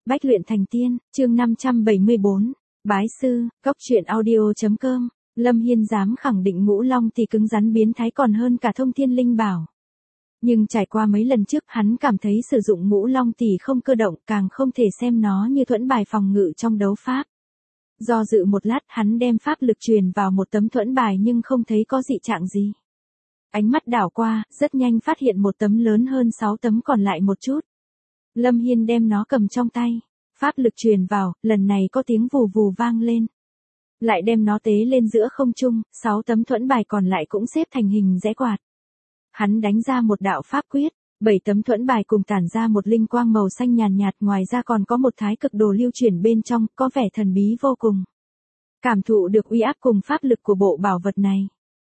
Bách luyện thành tiên, chương 574, Bái sư, Cốc truyện audio.com, Lâm Hiên dám khẳng định Ngũ Long thì cứng rắn biến thái còn hơn cả Thông Thiên Linh Bảo. Nhưng trải qua mấy lần trước hắn cảm thấy sử dụng Ngũ Long tỷ không cơ động, càng không thể xem nó như thuẫn bài phòng ngự trong đấu pháp. Do dự một lát hắn đem pháp lực truyền vào một tấm thuẫn bài nhưng không thấy có dị trạng gì. Ánh mắt đảo qua, rất nhanh phát hiện một tấm lớn hơn 6 tấm còn lại một chút. Lâm Hiên đem nó cầm trong tay, pháp lực truyền vào, lần này có tiếng vù vù vang lên. Lại đem nó tế lên giữa không trung, 6 tấm thuẫn bài còn lại cũng xếp thành hình rẽ quạt. Hắn đánh ra một đạo pháp quyết, 7 tấm thuẫn bài cùng tản ra một linh quang màu xanh nhàn nhạt, ngoài ra còn có một thái cực đồ lưu chuyển bên trong, có vẻ thần bí vô cùng. Cảm thụ được uy áp cùng pháp lực của bộ bảo vật này,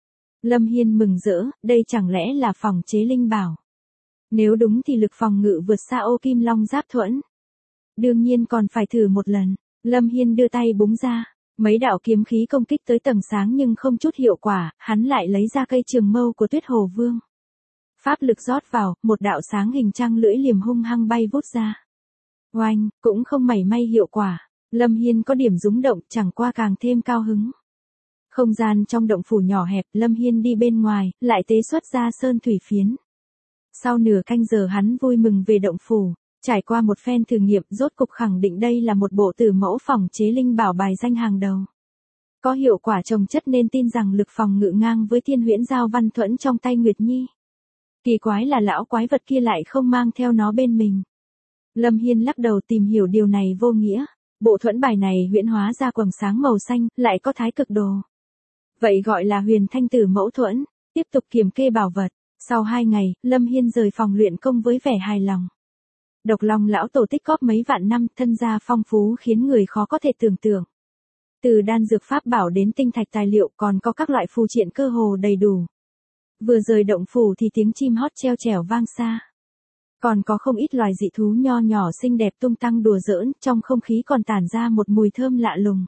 Lâm Hiên mừng rỡ, đây chẳng lẽ là phòng chế linh bảo. Nếu đúng thì lực phòng ngự vượt xa ô kim long giáp thuẫn. Đương nhiên còn phải thử một lần. Lâm Hiên đưa tay búng ra, mấy đạo kiếm khí công kích tới tầng sáng nhưng không chút hiệu quả, hắn lại lấy ra cây trường mâu của Tuyết Hồ Vương. Pháp lực rót vào, một đạo sáng hình trăng lưỡi liềm hung hăng bay vút ra. Oanh, cũng không mảy may hiệu quả. Lâm Hiên có điểm rúng động, chẳng qua càng thêm cao hứng. Không gian trong động phủ nhỏ hẹp, Lâm Hiên đi bên ngoài, lại tế xuất ra sơn thủy phiến. Sau nửa canh giờ hắn vui mừng về động phủ, trải qua một phen thử nghiệm rốt cục khẳng định đây là một bộ tử mẫu phòng chế linh bảo bài danh hàng đầu. Có hiệu quả chồng chất nên tin rằng lực phòng ngự ngang với Thiên Huyễn Giao Văn Thuẫn trong tay Nguyệt Nhi. Kỳ quái là lão quái vật kia lại không mang theo nó bên mình. Lâm Hiên lắc đầu tìm hiểu điều này vô nghĩa, bộ thuẫn bài này huyễn hóa ra quầng sáng màu xanh, lại có thái cực đồ. Vậy gọi là huyền thanh tử mẫu thuẫn, tiếp tục kiểm kê bảo vật. Sau 2 ngày, Lâm Hiên rời phòng luyện công với vẻ hài lòng. Độc Long lão tổ tích góp mấy vạn năm, thân gia phong phú khiến người khó có thể tưởng tượng. Từ đan dược pháp bảo đến tinh thạch tài liệu còn có các loại phù triện cơ hồ đầy đủ. Vừa rời động phủ thì tiếng chim hót treo trẻo vang xa. Còn có không ít loài dị thú nho nhỏ xinh đẹp tung tăng đùa giỡn, trong không khí còn tản ra một mùi thơm lạ lùng.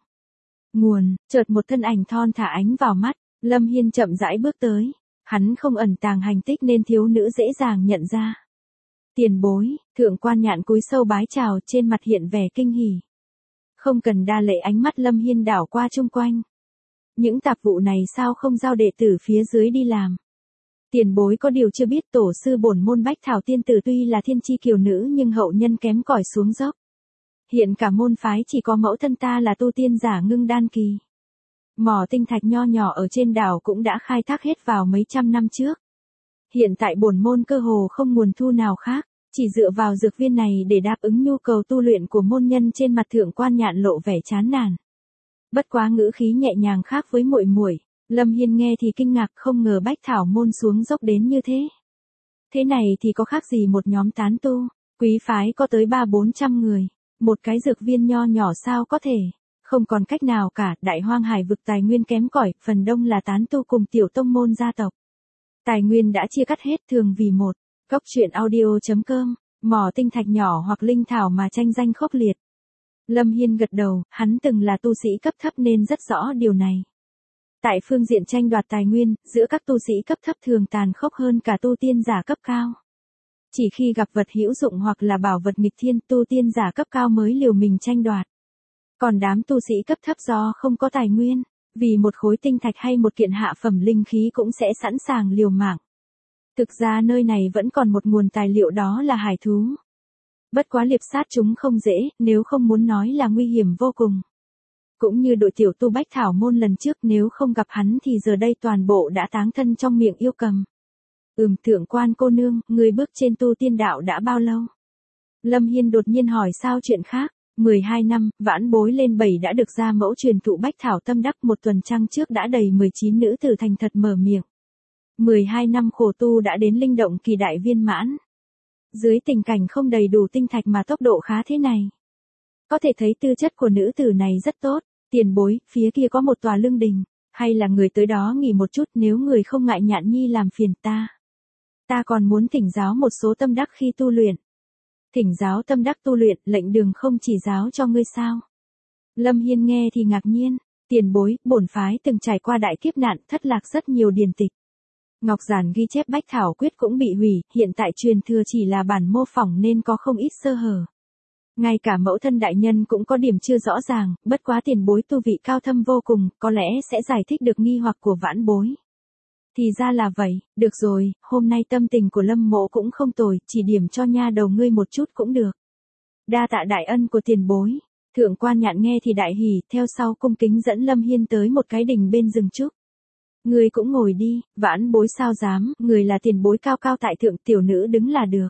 Chợt một thân ảnh thon thả ánh vào mắt, Lâm Hiên chậm rãi bước tới. Hắn không ẩn tàng hành tích nên thiếu nữ dễ dàng nhận ra. Tiền bối, Thượng Quan Nhạn cúi sâu bái chào, trên mặt hiện vẻ kinh hỉ. Không cần đa lễ, ánh mắt Lâm Hiên đảo qua chung quanh. Những tạp vụ này sao không giao đệ tử phía dưới đi làm? Tiền bối có điều chưa biết, tổ sư bổn môn Bách Thảo tiên tử tuy là thiên chi kiều nữ nhưng hậu nhân kém cỏi xuống dốc. Hiện cả môn phái chỉ có mẫu thân ta là tu tiên giả ngưng đan kỳ. Mỏ tinh thạch nho nhỏ ở trên đảo cũng đã khai thác hết vào mấy trăm năm trước. Hiện tại bổn môn cơ hồ không nguồn thu nào khác, chỉ dựa vào dược viên này để đáp ứng nhu cầu tu luyện của môn nhân. Trên mặt Thượng Quan Nhạn lộ vẻ chán nản. Bất quá ngữ khí nhẹ nhàng khác với muội muội. Lâm Hiên nghe thì kinh ngạc, không ngờ Bách Thảo môn xuống dốc đến như thế. Thế này thì có khác gì một nhóm tán tu, quý phái có tới 300-400 người, một cái dược viên nho nhỏ sao có thể. Không còn cách nào cả, Đại Hoang Hải vực tài nguyên kém cỏi, phần đông là tán tu cùng tiểu tông môn gia tộc. Tài nguyên đã chia cắt hết, thường vì một, Cốc truyện audio.com, mỏ tinh thạch nhỏ hoặc linh thảo mà tranh giành khốc liệt. Lâm Hiên gật đầu, hắn từng là tu sĩ cấp thấp nên rất rõ điều này. Tại phương diện tranh đoạt tài nguyên, giữa các tu sĩ cấp thấp thường tàn khốc hơn cả tu tiên giả cấp cao. Chỉ khi gặp vật hữu dụng hoặc là bảo vật nghịch thiên, tu tiên giả cấp cao mới liều mình tranh đoạt. Còn đám tu sĩ cấp thấp do không có tài nguyên, vì một khối tinh thạch hay một kiện hạ phẩm linh khí cũng sẽ sẵn sàng liều mạng. Thực ra nơi này vẫn còn một nguồn tài liệu, đó là hải thú. Bất quá liệp sát chúng không dễ, nếu không muốn nói là nguy hiểm vô cùng. Cũng như đội tiểu tu Bách Thảo môn lần trước, nếu không gặp hắn thì giờ đây toàn bộ đã táng thân trong miệng yêu cầm. Thượng Quan cô nương, người bước trên tu tiên đạo đã bao lâu? Lâm Hiên đột nhiên hỏi sao chuyện khác. 12 năm, vãn bối lên 7 đã được ra mẫu truyền thụ Bách Thảo tâm đắc, một tuần trăng trước đã đầy 19 nữ tử thành thật mở miệng. 12 năm khổ tu đã đến linh động kỳ đại viên mãn. Dưới tình cảnh không đầy đủ tinh thạch mà tốc độ khá thế này, có thể thấy tư chất của nữ tử này rất tốt. Tiền bối, phía kia có một tòa lương đình, hay là người tới đó nghỉ một chút, nếu người không ngại Nhạn nhi làm phiền ta. Ta còn muốn thỉnh giáo một số tâm đắc khi tu luyện. Thỉnh giáo tâm đắc tu luyện, lệnh đường không chỉ giáo cho ngươi sao? Lâm Hiên nghe thì ngạc nhiên. Tiền bối, bổn phái từng trải qua đại kiếp nạn, thất lạc rất nhiều điển tịch. Ngọc giản ghi chép Bách Thảo quyết cũng bị hủy, hiện tại truyền thừa chỉ là bản mô phỏng nên có không ít sơ hở. Ngay cả mẫu thân đại nhân cũng có điểm chưa rõ ràng, bất quá tiền bối tu vị cao thâm vô cùng, có lẽ sẽ giải thích được nghi hoặc của vãn bối. Thì ra là vậy, được rồi, hôm nay tâm tình của Lâm mỗ cũng không tồi, chỉ điểm cho nha đầu ngươi một chút cũng được. Đa tạ đại ân của tiền bối. Thượng quan Nhạn nghe thì đại hỉ, theo sau cung kính dẫn Lâm Hiên tới một cái đình bên rừng trúc. Ngươi cũng ngồi đi, vãn bối sao dám, người là tiền bối cao cao tại thượng, tiểu nữ đứng là được.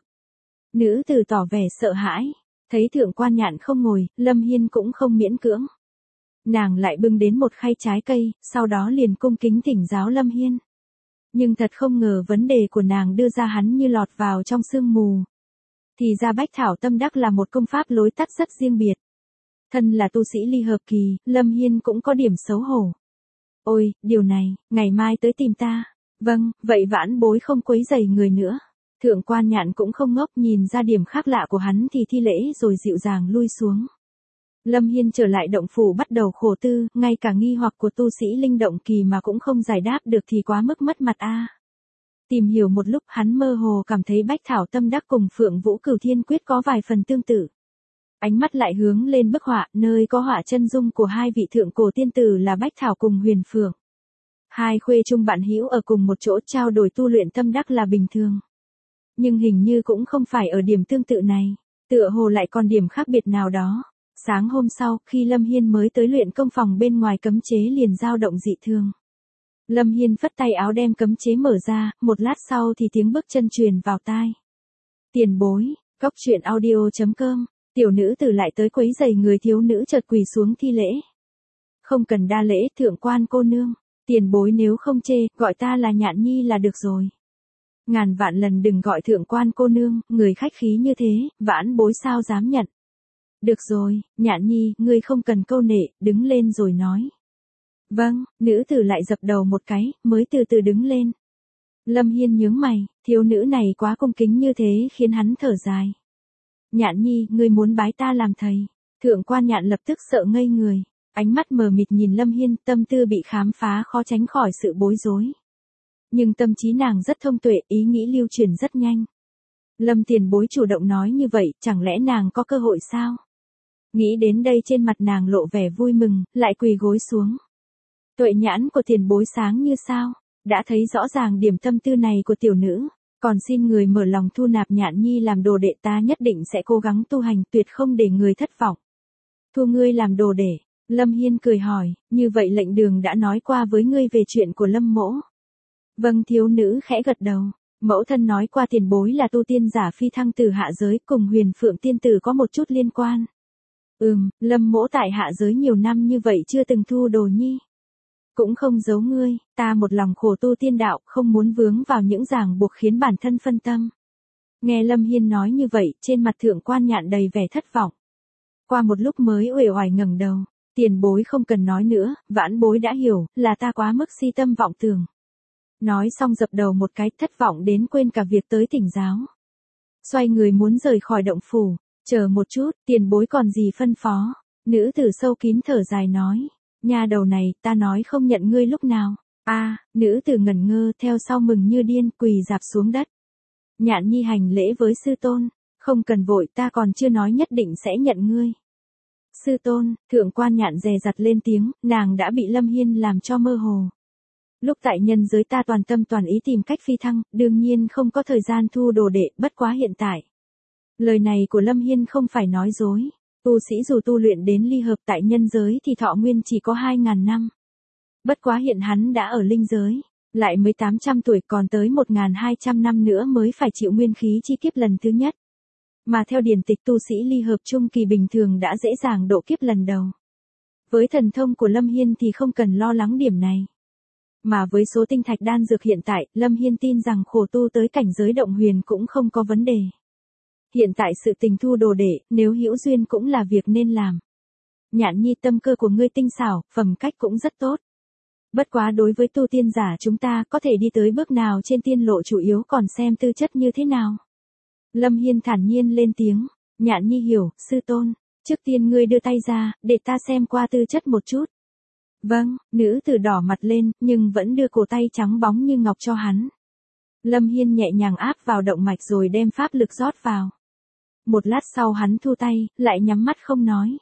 Nữ tử tỏ vẻ sợ hãi, thấy thượng quan Nhạn không ngồi, Lâm Hiên cũng không miễn cưỡng. Nàng lại bưng đến một khay trái cây, sau đó liền cung kính thỉnh giáo Lâm Hiên. Nhưng thật không ngờ vấn đề của nàng đưa ra hắn như lọt vào trong sương mù. Thì ra Bách Thảo Tâm Đắc là một công pháp lối tắt rất riêng biệt. Thân là tu sĩ ly hợp kỳ, Lâm Hiên cũng có điểm xấu hổ. Ôi, điều này, ngày mai tới tìm ta. Vâng, vậy vãn bối không quấy rầy người nữa. Thượng quan Nhạn cũng không ngốc, nhìn ra điểm khác lạ của hắn thì thi lễ rồi dịu dàng lui xuống. Lâm Hiên trở lại động phủ bắt đầu khổ tư, ngay cả nghi hoặc của tu sĩ linh động kỳ mà cũng không giải đáp được thì quá mức mất mặt a. Tìm hiểu một lúc hắn mơ hồ cảm thấy Bách Thảo Tâm Đắc cùng Phượng Vũ Cửu Thiên Quyết có vài phần tương tự. Ánh mắt lại hướng lên bức họa, nơi có họa chân dung của hai vị thượng cổ tiên tử là Bách Thảo cùng Huyền Phượng. Hai khuê chung bạn hữu ở cùng một chỗ trao đổi tu luyện tâm đắc là bình thường. Nhưng hình như cũng không phải ở điểm tương tự này, tựa hồ lại còn điểm khác biệt nào đó. Sáng hôm sau, khi Lâm Hiên mới tới luyện công phòng bên ngoài cấm chế liền dao động dị thường. Lâm Hiên phất tay áo đem cấm chế mở ra, một lát sau thì tiếng bước chân truyền vào tai. Tiền bối, Cóc Truyện Audio.com, tiểu nữ tử lại tới quấy rầy người, thiếu nữ chợt quỳ xuống thi lễ. Không cần đa lễ, thượng quan cô nương, tiền bối nếu không chê, gọi ta là Nhạn Nhi là được rồi. Ngàn vạn lần đừng gọi thượng quan cô nương, người khách khí như thế, vãn bối sao dám nhận. Được rồi, Nhạn Nhi, ngươi không cần câu nệ, đứng lên rồi nói. Vâng, nữ tử lại dập đầu một cái, mới từ từ đứng lên. Lâm Hiên nhướng mày, thiếu nữ này quá cung kính như thế khiến hắn thở dài. Nhạn Nhi, ngươi muốn bái ta làm thầy. Thượng quan Nhạn lập tức sợ ngây người, ánh mắt mờ mịt nhìn Lâm Hiên, tâm tư bị khám phá khó tránh khỏi sự bối rối. Nhưng tâm trí nàng rất thông tuệ, ý nghĩ lưu truyền rất nhanh. Lâm tiền bối chủ động nói như vậy, chẳng lẽ nàng có cơ hội sao? Nghĩ đến đây trên mặt nàng lộ vẻ vui mừng, lại quỳ gối xuống. Tuệ nhãn của tiền bối sáng như sao, đã thấy rõ ràng điểm tâm tư này của tiểu nữ, còn xin người mở lòng thu nạp Nhạn Nhi làm đồ đệ, ta nhất định sẽ cố gắng tu hành, tuyệt không để người thất vọng. Thu ngươi làm đồ đệ, Lâm Hiên cười hỏi, như vậy lệnh đường đã nói qua với ngươi về chuyện của Lâm mỗ. Vâng, thiếu nữ khẽ gật đầu, mẫu thân nói qua tiền bối là tu tiên giả phi thăng từ hạ giới, cùng Huyền Phượng tiên tử có một chút liên quan. Lâm mỗ tại hạ giới nhiều năm như vậy chưa từng thu đồ nhi. Cũng không giấu ngươi, ta một lòng khổ tu tiên đạo, không muốn vướng vào những ràng buộc khiến bản thân phân tâm. Nghe Lâm Hiên nói như vậy, trên mặt thượng quan Nhạn đầy vẻ thất vọng. Qua một lúc mới uể oải ngẩng đầu, tiền bối không cần nói nữa, vãn bối đã hiểu, là ta quá mức si tâm vọng tưởng. Nói xong dập đầu một cái, thất vọng đến quên cả việc tới thỉnh giáo. Xoay người muốn rời khỏi động phủ, chờ một chút, tiền bối còn gì phân phó. Nữ tử sâu kín thở dài nói, nha đầu này, ta nói không nhận ngươi lúc nào. Nữ tử ngẩn ngơ, theo sau mừng như điên, quỳ rạp xuống đất. Nhạn Nhi hành lễ với sư tôn, không cần vội, ta còn chưa nói nhất định sẽ nhận ngươi. Sư tôn, thượng quan Nhạn dè dặt lên tiếng, nàng đã bị Lâm Hiên làm cho mơ hồ. Lúc tại nhân giới ta toàn tâm toàn ý tìm cách phi thăng, đương nhiên không có thời gian thu đồ đệ, bất quá hiện tại. Lời này của Lâm Hiên không phải nói dối. Tu sĩ dù tu luyện đến ly hợp tại nhân giới thì thọ nguyên chỉ có 2.000 năm. Bất quá hiện hắn đã ở linh giới, lại mới 800 tuổi, còn tới 1.200 năm nữa mới phải chịu nguyên khí chi kiếp lần thứ nhất. Mà theo điển tịch tu sĩ ly hợp trung kỳ bình thường đã dễ dàng độ kiếp lần đầu. Với thần thông của Lâm Hiên thì không cần lo lắng điểm này. Mà với số tinh thạch đan dược hiện tại, Lâm Hiên tin rằng khổ tu tới cảnh giới động huyền cũng không có vấn đề. Hiện tại sự tình thu đồ đệ, nếu hữu duyên cũng là việc nên làm. Nhạn Nhi, tâm cơ của ngươi tinh xảo, phẩm cách cũng rất tốt. Bất quá đối với tu tiên giả chúng ta có thể đi tới bước nào trên tiên lộ chủ yếu còn xem tư chất như thế nào. Lâm Hiên thản nhiên lên tiếng, Nhạn Nhi hiểu, sư tôn, trước tiên ngươi đưa tay ra, để ta xem qua tư chất một chút. Vâng, nữ tử đỏ mặt lên, nhưng vẫn đưa cổ tay trắng bóng như ngọc cho hắn. Lâm Hiên nhẹ nhàng áp vào động mạch rồi đem pháp lực rót vào. Một lát sau hắn thu tay, lại nhắm mắt không nói.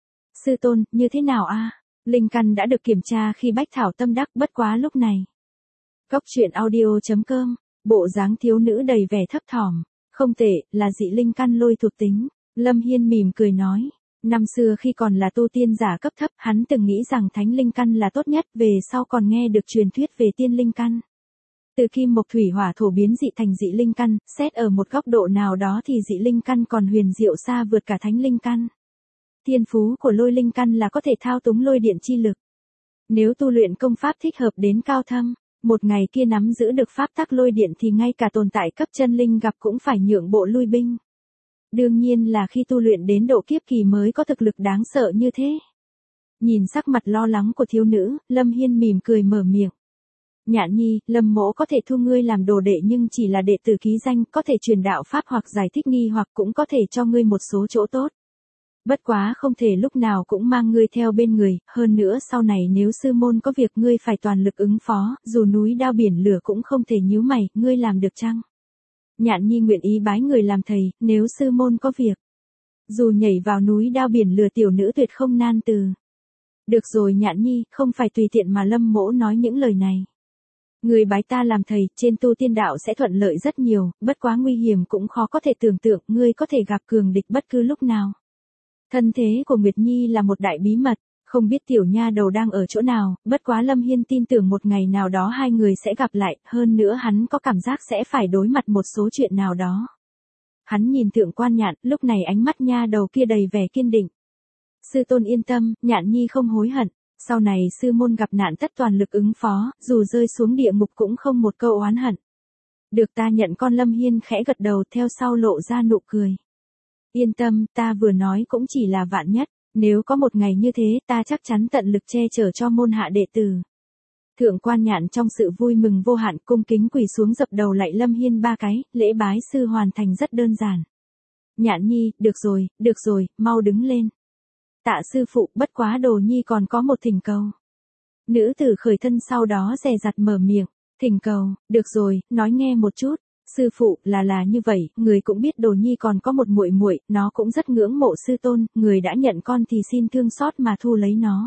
Sư tôn, như thế nào a? Linh căn đã được kiểm tra khi bách thảo tâm đắc, bất quá lúc này. Cốc truyện audio.com, bộ dáng thiếu nữ đầy vẻ thấp thỏm. Không tệ, là dị linh căn lôi thuộc tính. Lâm Hiên mỉm cười nói. Năm xưa khi còn là tu tiên giả cấp thấp, hắn từng nghĩ rằng thánh linh căn là tốt nhất, về sau còn nghe được truyền thuyết về tiên linh căn. Từ kim mộc thủy hỏa thổ biến dị thành dị linh căn, xét ở một góc độ nào đó thì dị linh căn còn huyền diệu xa vượt cả thánh linh căn. Thiên phú của lôi linh căn là có thể thao túng lôi điện chi lực. Nếu tu luyện công pháp thích hợp đến cao thâm, một ngày kia nắm giữ được pháp tắc lôi điện thì ngay cả tồn tại cấp chân linh gặp cũng phải nhượng bộ lui binh. Đương nhiên là khi tu luyện đến độ kiếp kỳ mới có thực lực đáng sợ như thế. Nhìn sắc mặt lo lắng của thiếu nữ, Lâm Hiên mỉm cười mở miệng. Nhạn nhi, Lâm mỗ có thể thu ngươi làm đồ đệ nhưng chỉ là đệ tử ký danh, có thể truyền đạo pháp hoặc giải thích nghi hoặc cũng có thể cho ngươi một số chỗ tốt. Bất quá không thể lúc nào cũng mang ngươi theo bên người, hơn nữa sau này nếu sư môn có việc ngươi phải toàn lực ứng phó, dù núi đao biển lửa cũng không thể nhíu mày, ngươi làm được chăng? Nhạn nhi nguyện ý bái người làm thầy, nếu sư môn có việc. Dù nhảy vào núi đao biển lửa tiểu nữ tuyệt không nan từ. Được rồi Nhạn nhi, không phải tùy tiện mà Lâm mỗ nói những lời này. Người bái ta làm thầy, trên tu tiên đạo sẽ thuận lợi rất nhiều, bất quá nguy hiểm cũng khó có thể tưởng tượng, ngươi có thể gặp cường địch bất cứ lúc nào. Thân thế của Nguyệt Nhi là một đại bí mật, không biết tiểu nha đầu đang ở chỗ nào, bất quá Lâm Hiên tin tưởng một ngày nào đó hai người sẽ gặp lại, hơn nữa hắn có cảm giác sẽ phải đối mặt một số chuyện nào đó. Hắn nhìn Thượng Quan Nhạn, lúc này ánh mắt nha đầu kia đầy vẻ kiên định. Sư tôn yên tâm, Nhạn Nhi không hối hận, sau này sư môn gặp nạn tất toàn lực ứng phó, dù rơi xuống địa ngục cũng không một câu oán hận. Được ta nhận con. Lâm Hiên khẽ gật đầu theo sau lộ ra nụ cười. Yên tâm, ta vừa nói cũng chỉ là vạn nhất, nếu có một ngày như thế ta chắc chắn tận lực che chở cho môn hạ đệ tử. Thượng Quan Nhạn trong sự vui mừng vô hạn cung kính quỳ xuống dập đầu lạy Lâm Hiên 3 cái, lễ bái sư hoàn thành rất đơn giản. Nhạn nhi, được rồi, mau đứng lên. Tạ sư phụ, bất quá đồ nhi còn có một thỉnh cầu. Nữ tử khởi thân sau đó dè dặt mở miệng, thỉnh cầu, được rồi, nói nghe một chút. Sư phụ, là như vậy, người cũng biết đồ nhi còn có một muội muội, nó cũng rất ngưỡng mộ sư tôn, người đã nhận con thì xin thương xót mà thu lấy nó.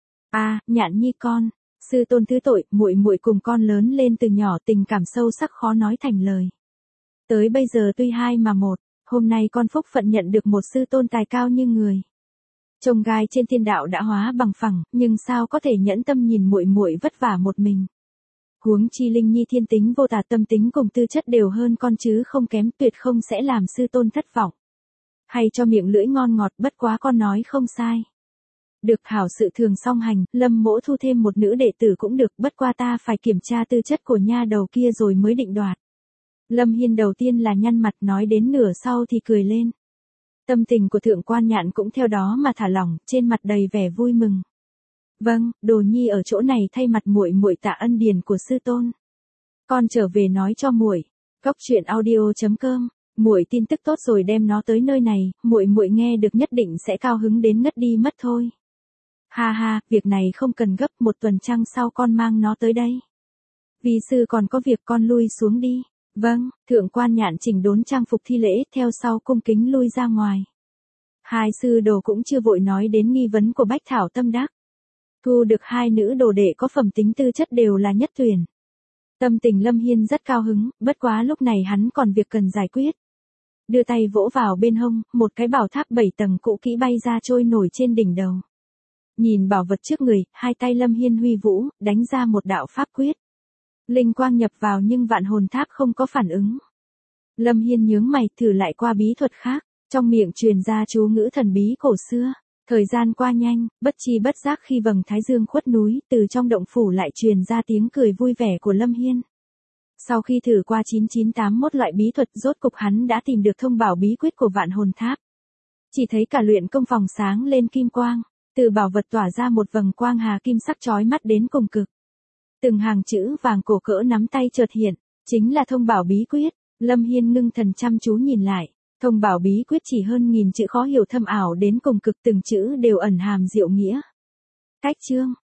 À, Nhạn nhi con, sư tôn thứ tội, muội muội cùng con lớn lên từ nhỏ tình cảm sâu sắc khó nói thành lời. Tới bây giờ tuy hai mà một, hôm nay con phúc phận nhận được một sư tôn tài cao như người. Chông gai trên thiên đạo đã hóa bằng phẳng, nhưng sao có thể nhẫn tâm nhìn muội muội vất vả một mình. Huống chi Linh Nhi thiên tính vô tà, tâm tính cùng tư chất đều hơn con chứ không kém, tuyệt không sẽ làm sư tôn thất vọng. Hay cho miệng lưỡi ngon ngọt, bất quá con nói không sai. Được, hảo sự thường song hành, Lâm mỗ thu thêm một nữ đệ tử cũng được, bất qua ta phải kiểm tra tư chất của nha đầu kia rồi mới định đoạt. Lâm Hiên đầu tiên là nhăn mặt, nói đến nửa sau thì cười lên. Tâm tình của Thượng Quan Nhạn cũng theo đó mà thả lỏng, trên mặt đầy vẻ vui mừng. Vâng, đồ nhi ở chỗ này thay mặt muội muội tạ ân điển của sư tôn. Con trở về nói cho muội. Cốc truyện audio.com, muội tin tức tốt rồi đem nó tới nơi này, muội muội nghe được nhất định sẽ cao hứng đến ngất đi mất thôi. Ha ha, việc này không cần gấp, một tuần trăng sau con mang nó tới đây. Vi sư còn có việc, con lui xuống đi. Vâng, Thượng Quan Nhạn chỉnh đốn trang phục thi lễ, theo sau cung kính lui ra ngoài. Hai sư đồ cũng chưa vội nói đến nghi vấn của Bách Thảo Tâm Đắc. Thu được hai nữ đồ đệ có phẩm tính tư chất đều là nhất tuyển. Tâm tình Lâm Hiên rất cao hứng, bất quá lúc này hắn còn việc cần giải quyết. Đưa tay vỗ vào bên hông, một cái bảo tháp 7 tầng cũ kỹ bay ra trôi nổi trên đỉnh đầu. Nhìn bảo vật trước người, hai tay Lâm Hiên huy vũ, đánh ra một đạo pháp quyết. Linh quang nhập vào nhưng vạn hồn tháp không có phản ứng. Lâm Hiên nhướng mày, thử lại qua bí thuật khác, trong miệng truyền ra chú ngữ thần bí cổ xưa. Thời gian qua nhanh, bất chi bất giác khi vầng thái dương khuất núi, từ trong động phủ lại truyền ra tiếng cười vui vẻ của Lâm Hiên. Sau khi thử qua 9981 loại bí thuật, rốt cục hắn đã tìm được thông bảo bí quyết của vạn hồn tháp. Chỉ thấy cả luyện công phòng sáng lên kim quang, từ bảo vật tỏa ra một vầng quang hà kim sắc chói mắt đến cùng cực. Từng hàng chữ vàng cổ cỡ nắm tay chợt hiện, chính là thông bảo bí quyết. Lâm Hiên ngưng thần chăm chú nhìn lại. Thông bảo bí quyết chỉ hơn 1000 chữ khó hiểu thâm ảo đến cùng cực, từng chữ đều ẩn hàm diệu nghĩa. Cách chương